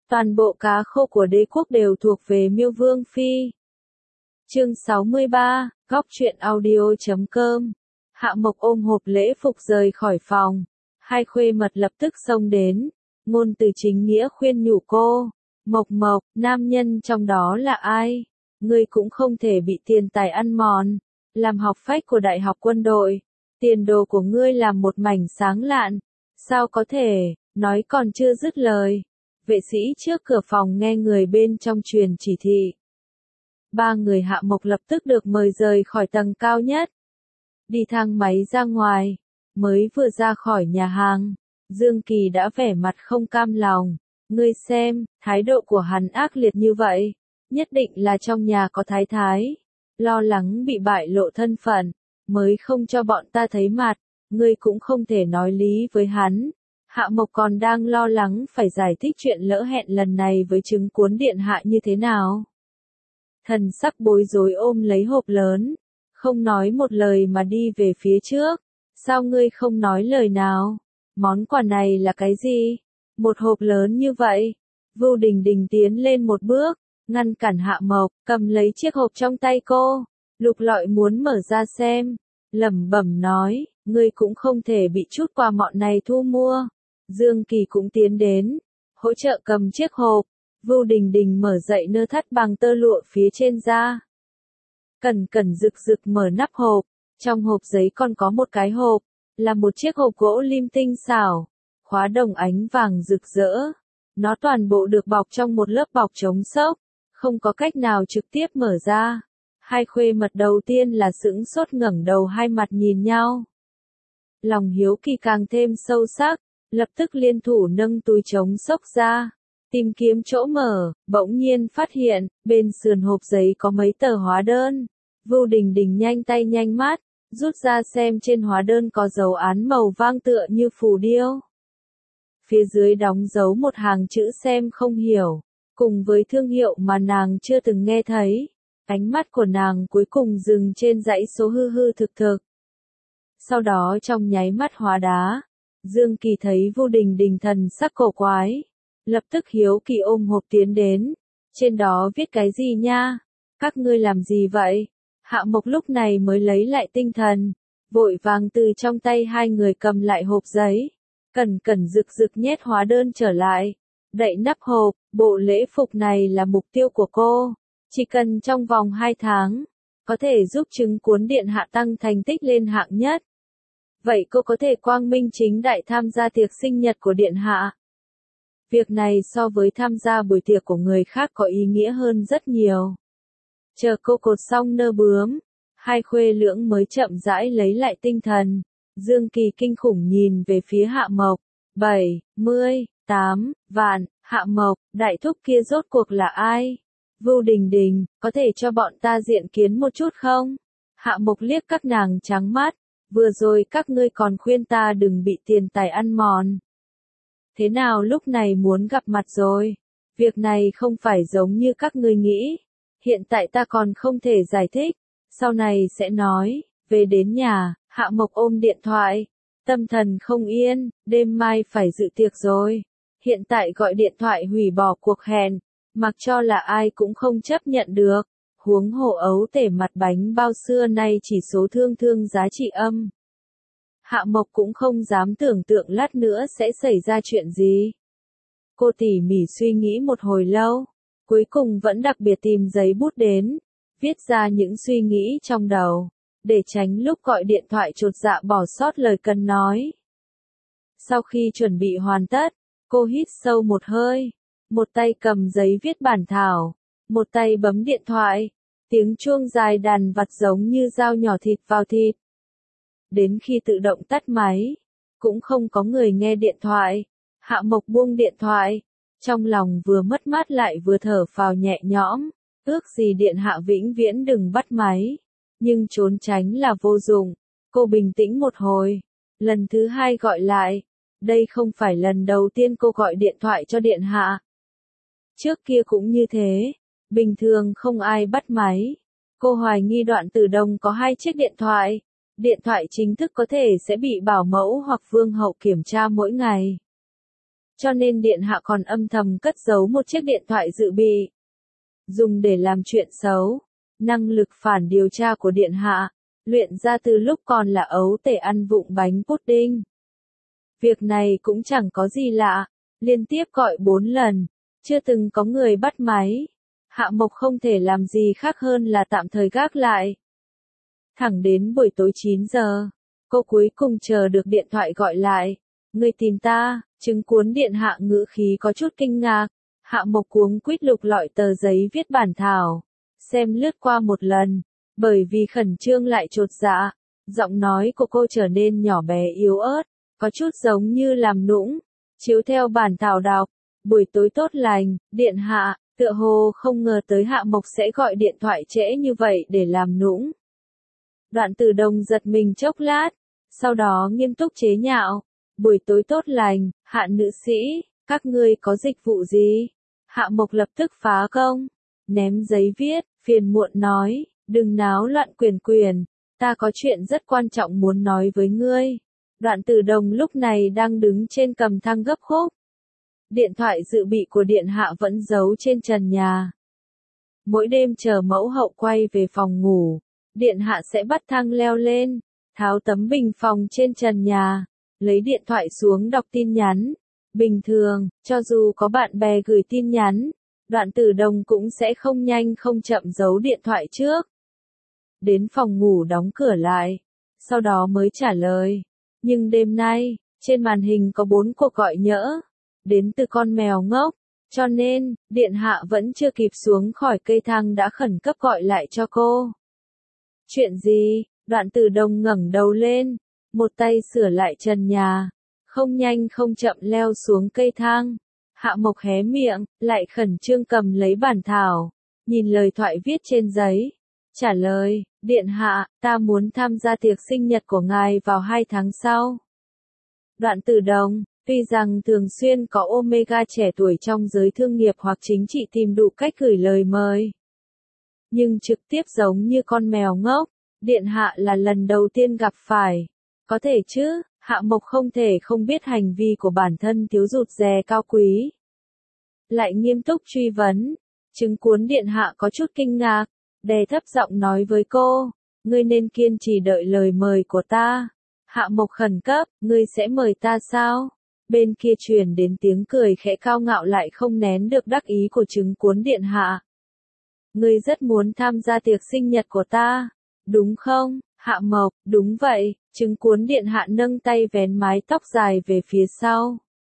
Toàn bộ cá khô của đế quốc đều thuộc về Miêu Vương Phi. Chương 63, góc truyện audio.com. Hạ Mộc ôm hộp lễ phục rời khỏi phòng. Hai khuê mật lập tức xông đến. Ngôn Từ chính nghĩa khuyên nhủ cô. Mộc Mộc, nam nhân trong đó là ai? Ngươi cũng không thể bị tiền tài ăn mòn. Làm học phách của Đại học Quân đội. Tiền đồ của ngươi làm một mảnh sáng lạn. Sao có thể, nói còn chưa dứt lời. Vệ sĩ trước cửa phòng nghe người bên trong truyền chỉ thị. Ba người Hạ Mộc lập tức được mời rời khỏi tầng cao nhất. Đi thang máy ra ngoài. Mới vừa ra khỏi nhà hàng. Dương Kỳ đã vẻ mặt không cam lòng. Ngươi xem, thái độ của hắn ác liệt như vậy. Nhất định là trong nhà có thái thái. Lo lắng bị bại lộ thân phận. Mới không cho bọn ta thấy mặt. Ngươi cũng không thể nói lý với hắn. Hạ Mộc còn đang lo lắng phải giải thích chuyện lỡ hẹn lần này với chứng cuốn điện hạ như thế nào. Thần sắc bối rối ôm lấy hộp lớn. Không nói một lời mà đi về phía trước. Sao ngươi không nói lời nào? Món quà này là cái gì? Một hộp lớn như vậy. Vưu Đình Đình tiến lên một bước. Ngăn cản Hạ Mộc, cầm lấy chiếc hộp trong tay cô. Lục lọi muốn mở ra xem. Lẩm bẩm nói, ngươi cũng không thể bị chút quà mọn này thu mua. Dương Kỳ cũng tiến đến, hỗ trợ cầm chiếc hộp. Vưu Đình Đình mở dậy nơ thắt bằng tơ lụa phía trên ra. Cẩn cẩn rực rực mở nắp hộp. Trong hộp giấy còn có một cái hộp, là một chiếc hộp gỗ lim tinh xảo, khóa đồng ánh vàng rực rỡ. Nó toàn bộ được bọc trong một lớp bọc chống xốc, không có cách nào trực tiếp mở ra. Hai khuê mật đầu tiên là sững sốt ngẩng đầu hai mặt nhìn nhau. Lòng hiếu kỳ càng thêm sâu sắc, lập tức liên thủ nâng túi chống xốc ra. Tìm kiếm chỗ mở, bỗng nhiên phát hiện, bên sườn hộp giấy có mấy tờ hóa đơn. Vưu Đình Đình nhanh tay nhanh mắt, rút ra xem trên hóa đơn có dấu án màu vàng tựa như phù điêu. Phía dưới đóng dấu một hàng chữ xem không hiểu, cùng với thương hiệu mà nàng chưa từng nghe thấy. Ánh mắt của nàng cuối cùng dừng trên dãy số hư hư thực thực. Sau đó trong nháy mắt hóa đá, Dương Kỳ thấy Vưu Đình Đình thần sắc cổ quái. Lập tức hiếu kỳ ôm hộp tiến đến. Trên đó viết cái gì nha? Các ngươi làm gì vậy? Hạ Mộc lúc này mới lấy lại tinh thần. Vội vàng từ trong tay hai người cầm lại hộp giấy. Cẩn cẩn rực rực nhét hóa đơn trở lại. Đậy nắp hộp, bộ lễ phục này là mục tiêu của cô. Chỉ cần trong vòng 2 tháng, có thể giúp chứng cuốn điện hạ tăng thành tích lên hạng nhất. Vậy cô có thể quang minh chính đại tham gia tiệc sinh nhật của điện hạ. Việc này so với tham gia buổi tiệc của người khác có ý nghĩa hơn rất nhiều. Chờ cô cột xong nơ bướm, hai khuê lưỡng mới chậm rãi lấy lại tinh thần. Dương Kỳ kinh khủng nhìn về phía Hạ Mộc. 78 vạn, Hạ Mộc, đại thúc kia rốt cuộc là ai? Vưu Đình Đình, có thể cho bọn ta diện kiến một chút không? Hạ Mộc liếc các nàng trắng mắt. Vừa rồi các ngươi còn khuyên ta đừng bị tiền tài ăn mòn. Thế nào lúc này muốn gặp mặt rồi? Việc này không phải giống như các ngươi nghĩ. Hiện tại ta còn không thể giải thích. Sau này sẽ nói. Về đến nhà, Hạ Mộc ôm điện thoại. Tâm thần không yên, đêm mai phải dự tiệc rồi. Hiện tại gọi điện thoại hủy bỏ cuộc hẹn. Mặc cho là ai cũng không chấp nhận được. Huống hồ ấu tể mặt bánh bao xưa nay chỉ số thương thương giá trị âm. Hạ Mộc cũng không dám tưởng tượng lát nữa sẽ xảy ra chuyện gì. Cô tỉ mỉ suy nghĩ một hồi lâu, cuối cùng vẫn đặc biệt tìm giấy bút đến, viết ra những suy nghĩ trong đầu, để tránh lúc gọi điện thoại chột dạ bỏ sót lời cần nói. Sau khi chuẩn bị hoàn tất, cô hít sâu một hơi, một tay cầm giấy viết bản thảo, một tay bấm điện thoại, tiếng chuông dài đàn vặt giống như dao nhỏ thịt vào thịt. Đến khi tự động tắt máy, cũng không có người nghe điện thoại. Hạ Mộc buông điện thoại, trong lòng vừa mất mát lại vừa thở phào nhẹ nhõm, ước gì điện hạ vĩnh viễn đừng bắt máy. Nhưng trốn tránh là vô dụng, cô bình tĩnh một hồi, lần thứ hai gọi lại. Đây không phải lần đầu tiên cô gọi điện thoại cho điện hạ. Trước kia cũng như thế, bình thường không ai bắt máy. Cô hoài nghi Đoạn Tử Đồng có 2 chiếc điện thoại. Điện thoại chính thức có thể sẽ bị bảo mẫu hoặc vương hậu kiểm tra mỗi ngày. cho nên điện hạ còn âm thầm cất giấu một chiếc điện thoại dự bị. Dùng để làm chuyện xấu. Năng lực phản điều tra của điện hạ, luyện ra từ lúc còn là ấu tể ăn vụng bánh pudding. Việc này cũng chẳng có gì lạ, liên tiếp gọi 4 lần, chưa từng có người bắt máy. Hạ Mộc không thể làm gì khác hơn là tạm thời gác lại. Thẳng đến buổi tối 9 giờ, cô cuối cùng chờ được điện thoại gọi lại. Người tìm ta, chứng cuốn điện hạ ngữ khí có chút kinh ngạc. Hạ Mộc cuống quýt lục lọi tờ giấy viết bản thảo, xem lướt qua một lần, bởi vì khẩn trương lại chột dạ. Giọng nói của cô trở nên nhỏ bé yếu ớt, có chút giống như làm nũng. Chiếu theo bản thảo đọc, buổi tối tốt lành, điện hạ, tựa hồ không ngờ tới Hạ Mộc sẽ gọi điện thoại trễ như vậy để làm nũng. Đoạn Tử Đồng giật mình chốc lát, sau đó nghiêm túc chế nhạo, buổi tối tốt lành, Hạ nữ sĩ, các ngươi có dịch vụ gì? Hạ Mộc lập tức phá công, ném giấy viết, phiền muộn nói, đừng náo loạn quyền, ta có chuyện rất quan trọng muốn nói với ngươi. Đoạn Tử Đồng lúc này đang đứng trên cầm thang gấp khúc. Điện thoại dự bị của điện hạ vẫn giấu trên trần nhà. Mỗi đêm chờ mẫu hậu quay về phòng ngủ, điện hạ sẽ bắt thang leo lên, tháo tấm bình phòng trên trần nhà, lấy điện thoại xuống đọc tin nhắn. Bình thường, cho dù có bạn bè gửi tin nhắn, Đoạn Tử Đồng cũng sẽ không nhanh không chậm giấu điện thoại trước. Đến phòng ngủ đóng cửa lại, sau đó mới trả lời. Nhưng đêm nay, trên màn hình có 4 cuộc gọi nhỡ, đến từ con mèo ngốc, cho nên, điện hạ vẫn chưa kịp xuống khỏi cây thang đã khẩn cấp gọi lại cho cô. Chuyện gì? Đoạn Tử Đồng ngẩng đầu lên, một tay sửa lại trần nhà, không nhanh không chậm leo xuống cây thang. Hạ Mộc hé miệng, lại khẩn trương cầm lấy bản thảo, nhìn lời thoại viết trên giấy. Trả lời, điện hạ, ta muốn tham gia tiệc sinh nhật của ngài vào 2 tháng sau. Đoạn Tử Đồng, tuy rằng thường xuyên có Omega trẻ tuổi trong giới thương nghiệp hoặc chính trị tìm đủ cách gửi lời mời, nhưng trực tiếp giống như con mèo ngốc, điện hạ là lần đầu tiên gặp phải. Có thể chứ, Hạ Mộc không thể không biết hành vi của bản thân thiếu rụt rè cao quý. Lại nghiêm túc truy vấn, chứng cuốn điện hạ có chút kinh ngạc, đè thấp giọng nói với cô, ngươi nên kiên trì đợi lời mời của ta. Hạ Mộc khẩn cấp, ngươi sẽ mời ta sao? Bên kia truyền đến tiếng cười khẽ cao ngạo lại không nén được đắc ý của chứng cuốn điện hạ. Ngươi rất muốn tham gia tiệc sinh nhật của ta, đúng không? Hạ Mộc, đúng vậy, chứng cuốn điện hạ nâng tay vén mái tóc dài về phía sau.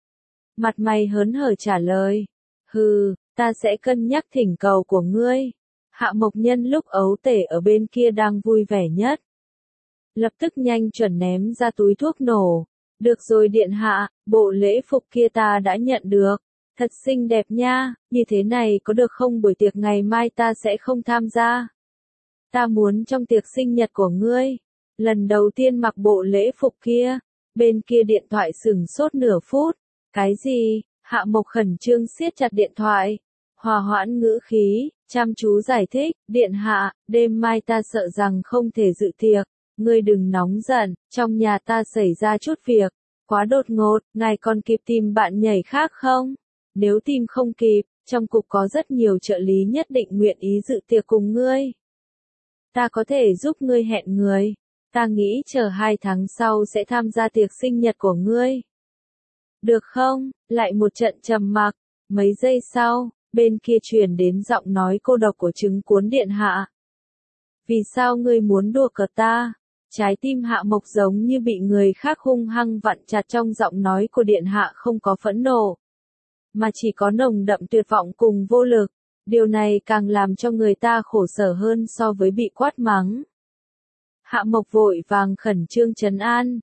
Mặt mày hớn hở trả lời, hừ, ta sẽ cân nhắc thỉnh cầu của ngươi. Hạ Mộc nhân lúc ấu tể ở bên kia đang vui vẻ nhất, lập tức nhanh chuẩn ném ra túi thuốc nổ. Được rồi điện hạ, bộ lễ phục kia ta đã nhận được. Thật xinh đẹp nha, như thế này có được không, buổi tiệc ngày mai ta sẽ không tham gia. Ta muốn trong tiệc sinh nhật của ngươi, lần đầu tiên mặc bộ lễ phục kia. Bên kia điện thoại sửng sốt nửa phút. Cái gì? Hạ Mộc khẩn trương siết chặt điện thoại. Hòa hoãn ngữ khí, chăm chú giải thích, điện hạ, đêm mai ta sợ rằng không thể dự tiệc. Ngươi đừng nóng giận, trong nhà ta xảy ra chút việc, quá đột ngột, ngài còn kịp tìm bạn nhảy khác không? Nếu tìm không kịp, trong cục có rất nhiều trợ lý nhất định nguyện ý dự tiệc cùng ngươi. Ta có thể giúp ngươi hẹn người, ta nghĩ chờ 2 tháng sau sẽ tham gia tiệc sinh nhật của ngươi. Được không? Lại một trận trầm mặc, mấy giây sau, bên kia truyền đến giọng nói cô độc của chứng cuốn điện hạ. Vì sao ngươi muốn đùa cợt ta? Trái tim Hạ Mộc giống như bị người khác hung hăng vặn chặt, trong giọng nói của điện hạ không có phẫn nộ, mà chỉ có nồng đậm tuyệt vọng cùng vô lực. Điều này càng làm cho người ta khổ sở hơn so với bị quát mắng. Hạ Mộc vội vàng khẩn trương trấn an.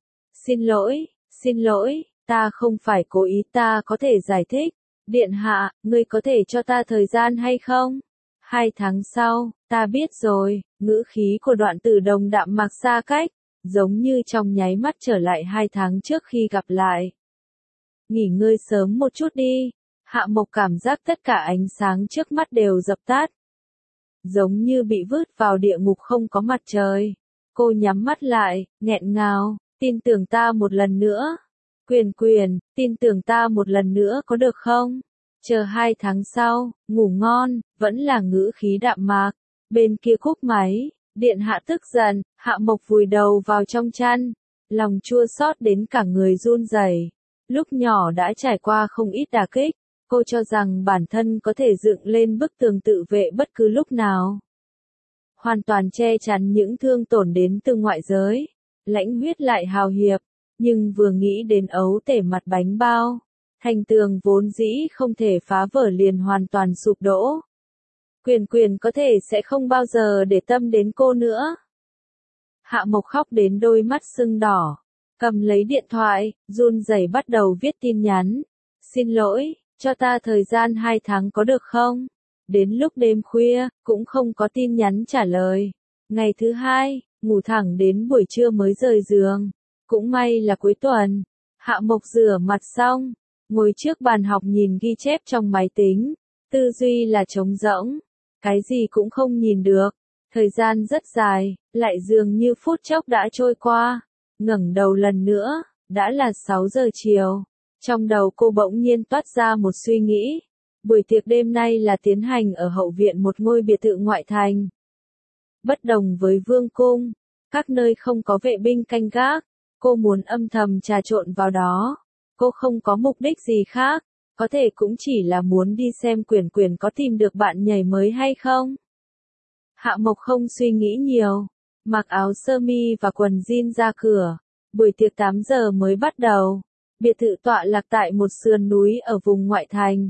Xin lỗi, ta không phải cố ý, ta có thể giải thích. Điện hạ, ngươi có thể cho ta thời gian hay không? 2 tháng sau, ta biết rồi. Ngữ khí của Đoạn Tử Đồng đạm mạc xa cách, giống như trong nháy mắt trở lại 2 tháng trước khi gặp lại. Nghỉ ngơi sớm một chút đi. Hạ Mộc cảm giác tất cả ánh sáng trước mắt đều dập tắt, giống như bị vứt vào địa ngục không có mặt trời. Cô nhắm mắt lại, nghẹn ngào, tin tưởng ta một lần nữa. Quyền quyền, tin tưởng ta một lần nữa có được không? Chờ 2 tháng sau, ngủ ngon, vẫn là ngữ khí đạm mạc. Bên kia cúp máy, điện hạ tức giận, Hạ Mộc vùi đầu vào trong chăn, lòng chua xót đến cả người run rẩy. Lúc nhỏ đã trải qua không ít đả kích, cô cho rằng bản thân có thể dựng lên bức tường tự vệ bất cứ lúc nào. Hoàn toàn che chắn những thương tổn đến từ ngoại giới, lãnh huyết lại hào hiệp, nhưng vừa nghĩ đến ấu tể mặt bánh bao, thành tường vốn dĩ không thể phá vỡ liền hoàn toàn sụp đổ. Quyền quyền có thể sẽ không bao giờ để tâm đến cô nữa. Hạ Mộc khóc đến đôi mắt sưng đỏ, cầm lấy điện thoại, run rẩy bắt đầu viết tin nhắn. Xin lỗi, cho ta thời gian 2 tháng có được không? Đến lúc đêm khuya, cũng không có tin nhắn trả lời. Ngày thứ 2, ngủ thẳng đến buổi trưa mới rời giường. Cũng may là cuối tuần. Hạ Mộc rửa mặt xong, ngồi trước bàn học nhìn ghi chép trong máy tính. Tư duy là trống rỗng. Cái gì cũng không nhìn được. Thời gian rất dài, lại dường như phút chốc đã trôi qua. Ngẩng đầu lần nữa, đã là 6 giờ chiều. Trong đầu cô bỗng nhiên toát ra một suy nghĩ. Buổi tiệc đêm nay là tiến hành ở hậu viện một ngôi biệt thự ngoại thành. Bất đồng với vương cung, các nơi không có vệ binh canh gác, cô muốn âm thầm trà trộn vào đó. Cô không có mục đích gì khác, có thể cũng chỉ là muốn đi xem Quyền Quyền có tìm được bạn nhảy mới hay không. Hạ Mộc không suy nghĩ nhiều, mặc áo sơ mi và quần jean ra cửa. Buổi tiệc 8 giờ mới bắt đầu. Biệt thự tọa lạc tại một sườn núi ở vùng ngoại thành.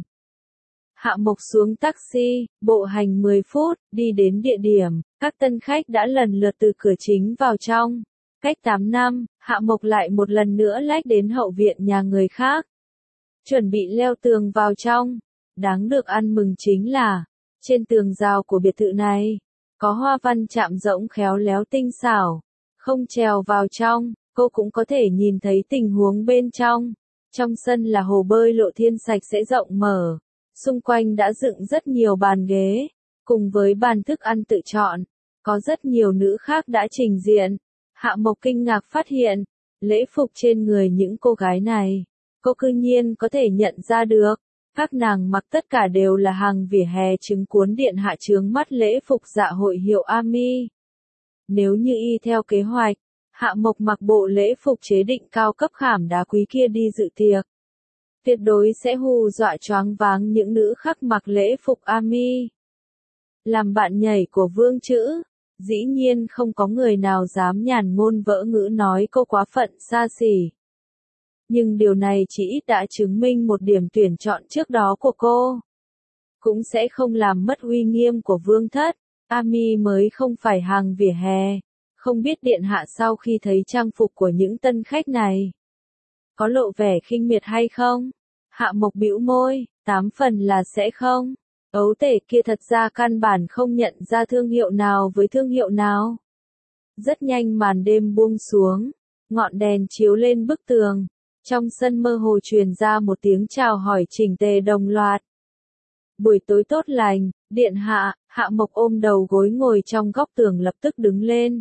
Hạ Mộc xuống taxi, bộ hành 10 phút, đi đến địa điểm, các tân khách đã lần lượt từ cửa chính vào trong. Cách 8 năm, Hạ Mộc lại một lần nữa lách đến hậu viện nhà người khác. Chuẩn bị leo tường vào trong. Đáng được ăn mừng chính là, trên tường rào của biệt thự này, có hoa văn chạm rỗng khéo léo tinh xảo. Không trèo vào trong, cô cũng có thể nhìn thấy tình huống bên trong. Trong sân là hồ bơi lộ thiên sạch sẽ rộng mở. Xung quanh đã dựng rất nhiều bàn ghế, cùng với bàn thức ăn tự chọn. Có rất nhiều nữ khác đã trình diện. Hạ Mộc kinh ngạc phát hiện, lễ phục trên người những cô gái này, cô cư nhiên có thể nhận ra được. Các nàng mặc tất cả đều là hàng vỉa hè chứng cuốn điện hạ chướng mắt lễ phục dạ hội hiệu Ami. Nếu như y theo kế hoạch, Hạ Mộc mặc bộ lễ phục chế định cao cấp khảm đá quý kia đi dự tiệc. Tuyệt đối sẽ hù dọa choáng váng những nữ khác mặc lễ phục Ami. Làm bạn nhảy của Vương Chữ, dĩ nhiên không có người nào dám nhàn ngôn vỡ ngữ nói cô quá phận xa xỉ. Nhưng điều này chỉ ít đã chứng minh một điểm tuyển chọn trước đó của cô. Cũng sẽ không làm mất uy nghiêm của Vương thất. Ami mới không phải hàng vỉa hè. Không biết điện hạ sau khi thấy trang phục của những tân khách này, có lộ vẻ khinh miệt hay không? Hạ Mộc bĩu môi, 8 phần là sẽ không. Ấu tể kia thật ra căn bản không nhận ra thương hiệu nào với thương hiệu nào. Rất nhanh màn đêm buông xuống, ngọn đèn chiếu lên bức tường. Trong sân mơ hồ truyền ra một tiếng chào hỏi chỉnh tề đồng loạt. Buổi tối tốt lành, điện hạ. Hạ Mộc ôm đầu gối ngồi trong góc tường lập tức đứng lên.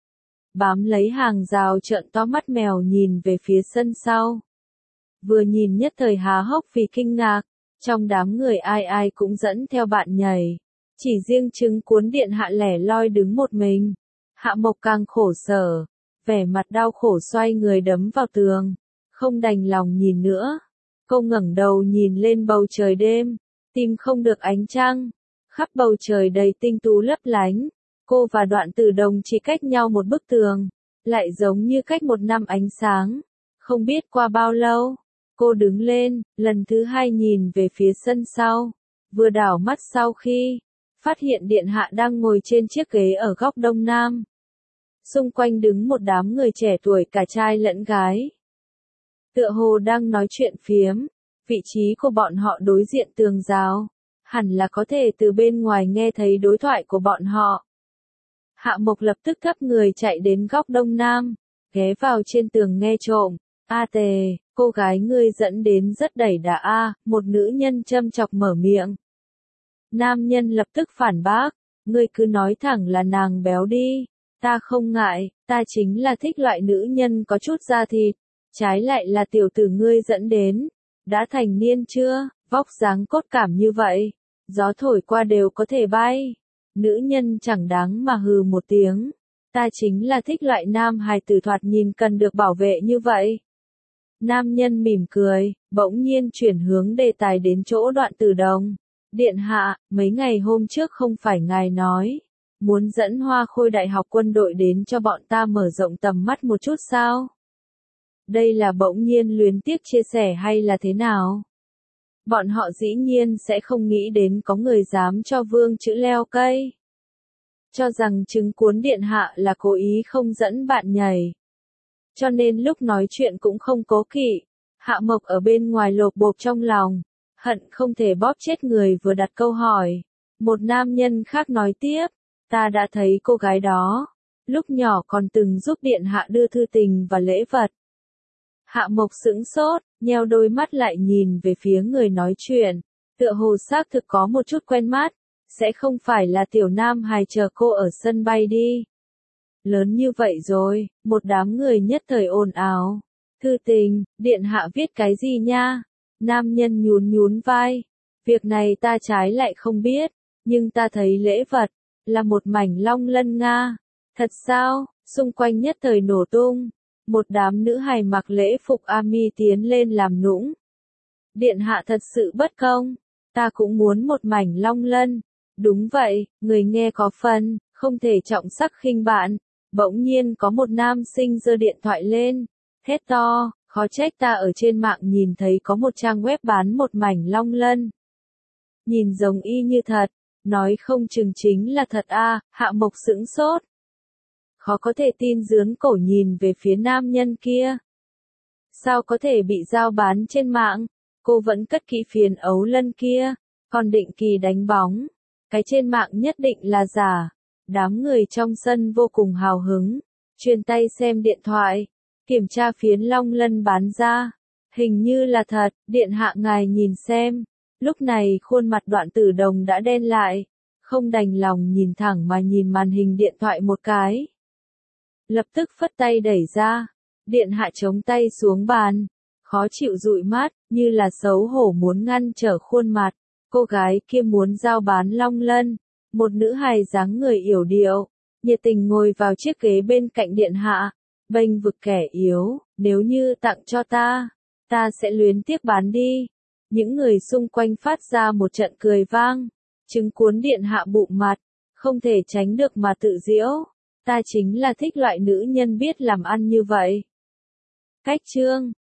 Bám lấy hàng rào trợn to mắt mèo nhìn về phía sân sau. Vừa nhìn nhất thời há hốc vì kinh ngạc, trong đám người ai ai cũng dẫn theo bạn nhảy. Chỉ riêng chứng cuốn điện hạ lẻ loi đứng một mình. Hạ Mộc càng khổ sở, vẻ mặt đau khổ xoay người đấm vào tường, không đành lòng nhìn nữa. Cô ngẩng đầu nhìn lên bầu trời đêm, tìm không được ánh trăng, khắp bầu trời đầy tinh tú lấp lánh. Cô và Đoạn Tử Đồng chỉ cách nhau một bức tường, lại giống như cách một năm ánh sáng. Không biết qua bao lâu, cô đứng lên, lần thứ 2 nhìn về phía sân sau. Vừa đảo mắt sau khi phát hiện điện hạ đang ngồi trên chiếc ghế ở góc đông nam. Xung quanh đứng một đám người trẻ tuổi cả trai lẫn gái. Tựa hồ đang nói chuyện phiếm, vị trí của bọn họ đối diện tường rào, hẳn là có thể từ bên ngoài nghe thấy đối thoại của bọn họ. Hạ Mộc lập tức thấp người chạy đến góc đông nam, ghé vào trên tường nghe trộm. A tề, cô gái ngươi dẫn đến rất đẩy đà a, một nữ nhân châm chọc mở miệng. Nam nhân lập tức phản bác, ngươi cứ nói thẳng là nàng béo đi, ta không ngại, ta chính là thích loại nữ nhân có chút da thịt. Trái lại là tiểu tử ngươi dẫn đến. Đã thành niên chưa, vóc dáng cốt cảm như vậy. Gió thổi qua đều có thể bay. Nữ nhân chẳng đáng mà hừ một tiếng. Ta chính là thích loại nam hài tử thoạt nhìn cần được bảo vệ như vậy. Nam nhân mỉm cười, bỗng nhiên chuyển hướng đề tài đến chỗ Đoạn Tử Đồng. Điện hạ, mấy ngày hôm trước không phải ngài nói, muốn dẫn Hoa Khôi Đại học quân đội đến cho bọn ta mở rộng tầm mắt một chút sao? Đây là bỗng nhiên luyến tiếc chia sẻ hay là thế nào? Bọn họ dĩ nhiên sẽ không nghĩ đến có người dám cho vương chữ leo cây. Cho rằng chứng cuốn điện hạ là cố ý không dẫn bạn nhảy. Cho nên lúc nói chuyện cũng không cố kỵ. Hạ Mộc ở bên ngoài lột bột trong lòng. Hận không thể bóp chết người vừa đặt câu hỏi. Một nam nhân khác nói tiếp. Ta đã thấy cô gái đó. Lúc nhỏ còn từng giúp điện hạ đưa thư tình và lễ vật. Hạ Mộc sững sốt, nheo đôi mắt lại nhìn về phía người nói chuyện. Tựa hồ xác thực có một chút quen mắt. Sẽ không phải là tiểu nam hài chờ cô ở sân bay đi. Lớn như vậy rồi, một đám người nhất thời ồn ào. Thư tình, điện hạ viết cái gì nha? Nam nhân nhún vai. Việc này ta trái lại không biết, nhưng ta thấy lễ vật, là một mảnh long lân Nga. Thật sao? Xung quanh nhất thời nổ tung. Một đám nữ hài mặc lễ phục army tiến lên làm nũng. Điện hạ thật sự bất công. Ta cũng muốn một mảnh long lân. Đúng vậy, người nghe có phần, không thể trọng sắc khinh bạn. Bỗng nhiên có một nam sinh giơ điện thoại lên, hét to, khó trách ta ở trên mạng nhìn thấy có một trang web bán một mảnh long lân. Nhìn giống y như thật, nói không chừng chính là thật a. Hạ Mộc sững sốt. Khó có thể tin dướn cổ nhìn về phía nam nhân kia. Sao có thể bị giao bán trên mạng, cô vẫn cất kỹ phiến ấu lân kia, còn định kỳ đánh bóng. Cái trên mạng nhất định là giả. Đám người trong sân vô cùng hào hứng, chuyên tay xem điện thoại, kiểm tra phiến long lân bán ra. Hình như là thật, điện hạ ngài nhìn xem. Lúc này khuôn mặt Đoạn Tử Đồng đã đen lại, không đành lòng nhìn thẳng mà nhìn màn hình điện thoại một cái. Lập tức phất tay đẩy ra, điện hạ chống tay xuống bàn, khó chịu dụi mắt, như là xấu hổ muốn ngăn trở khuôn mặt. Cô gái kia muốn giao bán long lân. Một nữ hài dáng người yểu điệu, nhiệt tình ngồi vào chiếc ghế bên cạnh điện hạ, bênh vực kẻ yếu, nếu như tặng cho ta sẽ luyến tiếc bán đi. Những người xung quanh phát ra một trận cười vang, chứng cuốn điện hạ bụng mặt, không thể tránh được mà tự giễu. Ta chính là thích loại nữ nhân biết làm ăn như vậy. Cách chương